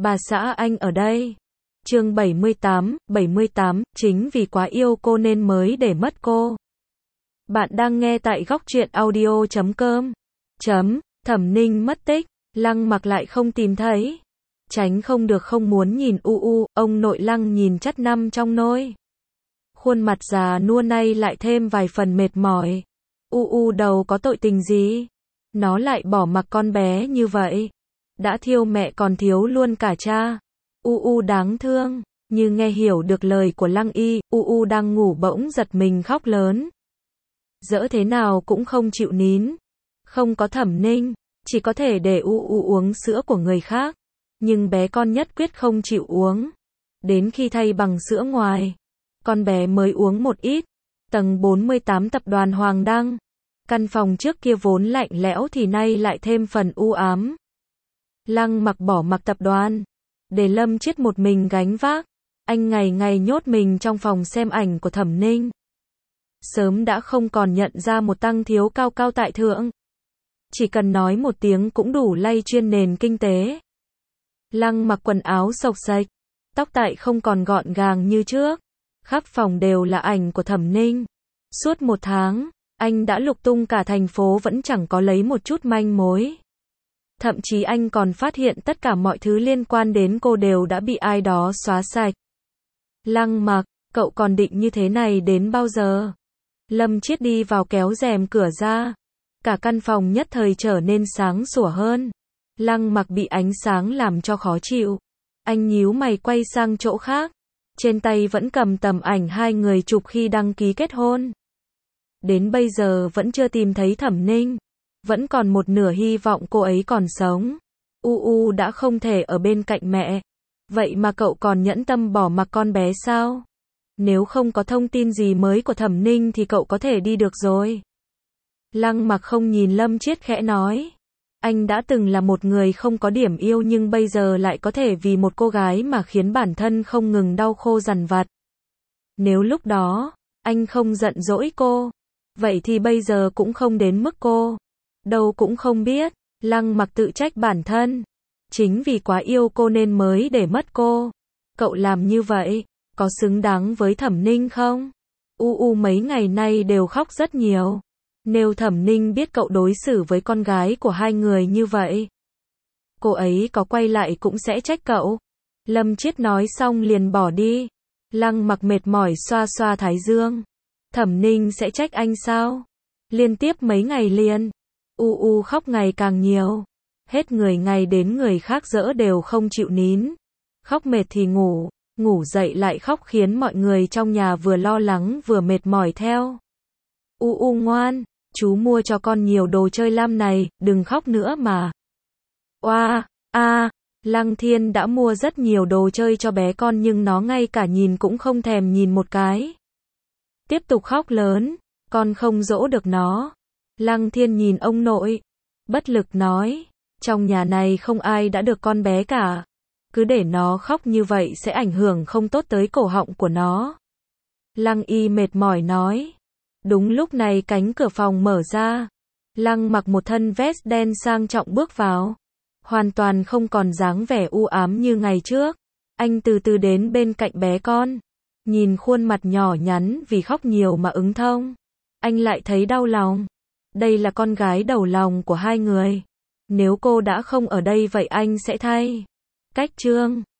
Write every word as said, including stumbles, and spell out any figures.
bà xã anh ở đây. Chương bảy mươi tám, bảy mươi tám, chính vì quá yêu cô nên mới để mất cô. Bạn đang nghe tại góc truyện audio chấm com. Chấm, Thẩm Ninh mất tích, Lăng Mặc lại không tìm thấy. Tránh không được không muốn nhìn u u, ông nội Lăng nhìn chất năm trong nôi. Khuôn mặt già nua nay lại thêm vài phần mệt mỏi. U u đầu có tội tình gì? Nó lại bỏ mặc con bé như vậy. Đã thiêu mẹ còn thiếu luôn cả cha. U u đáng thương, như nghe hiểu được lời của Lăng Y, U u đang ngủ bỗng giật mình khóc lớn. Dỡ thế nào cũng không chịu nín. Không có Thẩm Ninh, chỉ có thể để U u uống sữa của người khác. Nhưng bé con nhất quyết không chịu uống. Đến khi thay bằng sữa ngoài, con bé mới uống một ít. Tầng bốn mươi tám tập đoàn Hoàng Đăng. Căn phòng trước kia vốn lạnh lẽo thì nay lại thêm phần u ám. Lăng Mặc bỏ mặc tập đoàn, để Lâm Chiết một mình gánh vác. Anh ngày ngày nhốt mình trong phòng xem ảnh của Thẩm Ninh. Sớm đã không còn nhận ra một tăng thiếu cao cao tại thượng. Chỉ cần nói một tiếng cũng đủ lay chuyên nền kinh tế. Lăng Mặc quần áo xộc xệch, tóc tại không còn gọn gàng như trước. Khắp phòng đều là ảnh của Thẩm Ninh. Suốt một tháng, anh đã lục tung cả thành phố vẫn chẳng có lấy một chút manh mối. Thậm chí anh còn phát hiện tất cả mọi thứ liên quan đến cô đều đã bị ai đó xóa sạch. Lăng Mặc, cậu còn định như thế này đến bao giờ? Lâm Chiết đi vào kéo rèm cửa ra. Cả căn phòng nhất thời trở nên sáng sủa hơn. Lăng Mặc bị ánh sáng làm cho khó chịu. Anh nhíu mày quay sang chỗ khác. Trên tay vẫn cầm tấm ảnh hai người chụp khi đăng ký kết hôn. Đến bây giờ vẫn chưa tìm thấy Thẩm Ninh. Vẫn còn một nửa hy vọng cô ấy còn sống. U U đã không thể ở bên cạnh mẹ. Vậy mà cậu còn nhẫn tâm bỏ mặc con bé sao? Nếu không có thông tin gì mới của Thẩm Ninh thì cậu có thể đi được rồi. Lăng Mặc không nhìn Lâm Chiết khẽ nói. Anh đã từng là một người không có điểm yêu nhưng bây giờ lại có thể vì một cô gái mà khiến bản thân không ngừng đau khô dằn vặt. Nếu lúc đó, anh không giận dỗi cô, vậy thì bây giờ cũng không đến mức cô. Đâu cũng không biết, Lăng Mặc tự trách bản thân. Chính vì quá yêu cô nên mới để mất cô. Cậu làm như vậy, có xứng đáng với Thẩm Ninh không? U U mấy ngày nay đều khóc rất nhiều. Nếu Thẩm Ninh biết cậu đối xử với con gái của hai người như vậy, cô ấy có quay lại cũng sẽ trách cậu. Lâm Chiết nói xong liền bỏ đi. Lăng Mặc mệt mỏi xoa xoa thái dương. Thẩm Ninh sẽ trách anh sao? Liên tiếp mấy ngày liền, U U khóc ngày càng nhiều. Hết người ngày đến người khác dỡ đều không chịu nín. Khóc mệt thì ngủ, ngủ dậy lại khóc khiến mọi người trong nhà vừa lo lắng vừa mệt mỏi theo. U U ngoan, chú mua cho con nhiều đồ chơi lam này, đừng khóc nữa mà. Oa, a, Lăng Thiên đã mua rất nhiều đồ chơi cho bé con nhưng nó ngay cả nhìn cũng không thèm nhìn một cái. Tiếp tục khóc lớn, con không dỗ được nó. Lăng Thiên nhìn ông nội, bất lực nói, trong nhà này không ai đã được con bé cả. Cứ để nó khóc như vậy sẽ ảnh hưởng không tốt tới cổ họng của nó. Lăng Y mệt mỏi nói. Đúng lúc này cánh cửa phòng mở ra. Lăng Mặc một thân vest đen sang trọng bước vào. Hoàn toàn không còn dáng vẻ u ám như ngày trước. Anh từ từ đến bên cạnh bé con. Nhìn khuôn mặt nhỏ nhắn vì khóc nhiều mà ứng thông. Anh lại thấy đau lòng. Đây là con gái đầu lòng của hai người. Nếu cô đã không ở đây vậy anh sẽ thay. Cách chương